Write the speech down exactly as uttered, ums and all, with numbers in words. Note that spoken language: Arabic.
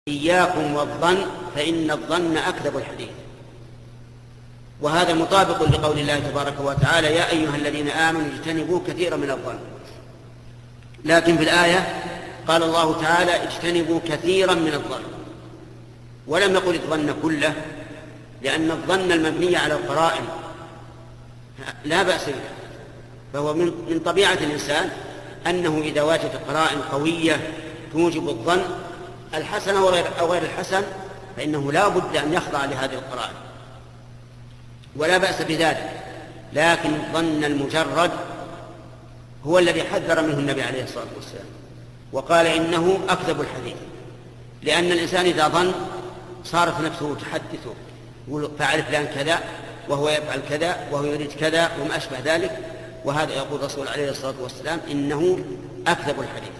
إياكم والظن فإن الظن أكذب الحديث. وهذا مطابق لقول الله تبارك وتعالى يا أيها الذين آمنوا اجتنبوا كثيرا من الظن. لكن في الآية قال الله تعالى اجتنبوا كثيرا من الظن، ولم يقل الظن كله، لأن الظن المبني على القرائن لا بأس به، فهو من طبيعة الإنسان أنه إذا وجد قرائن قوية توجب الظن الحسن أو غير الحسن فإنه لا بد أن يخضع لهذه القرائن، ولا بأس بذلك. لكن الظن المجرد هو الذي حذر منه النبي عليه الصلاة والسلام وقال إنه أكذب الحديث، لأن الإنسان إذا ظن صارت نفسه تحدثه، فعل فلان كذا وهو يفعل كذا وهو يريد كذا وما أشبه ذلك، وهذا يقول الرسول عليه الصلاة والسلام إنه أكذب الحديث.